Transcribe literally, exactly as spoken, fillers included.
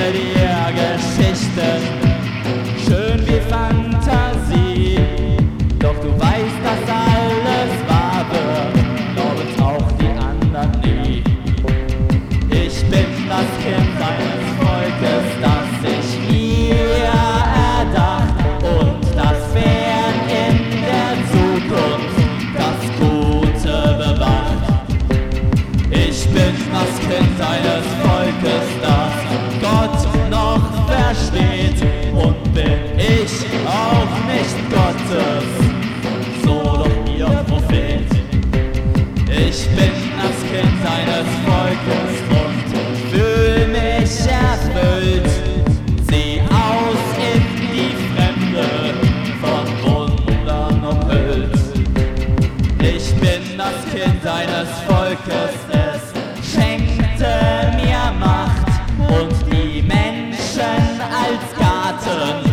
erzähle dir Geschichten, schön wie Fantasie. Doch du weißt, dass alles wahr wird, glauben's auch die anderen nie. Ich bin das Kind eines Volkes, das sich mir erdacht, und das fern in der Zukunft das Gute bewacht. Ich bin das Kind eines Volkes, das Gott noch versteht, und bin ich auch nicht Gottes, so doch ihr Prophet. Ich bin das Kind eines Volkes und fühl mich erfüllt, sieh aus in die Fremde, von Wundern umhüllt. Ich bin das Kind eines Volkes, es schenkte mir Macht und die Menschen als Garten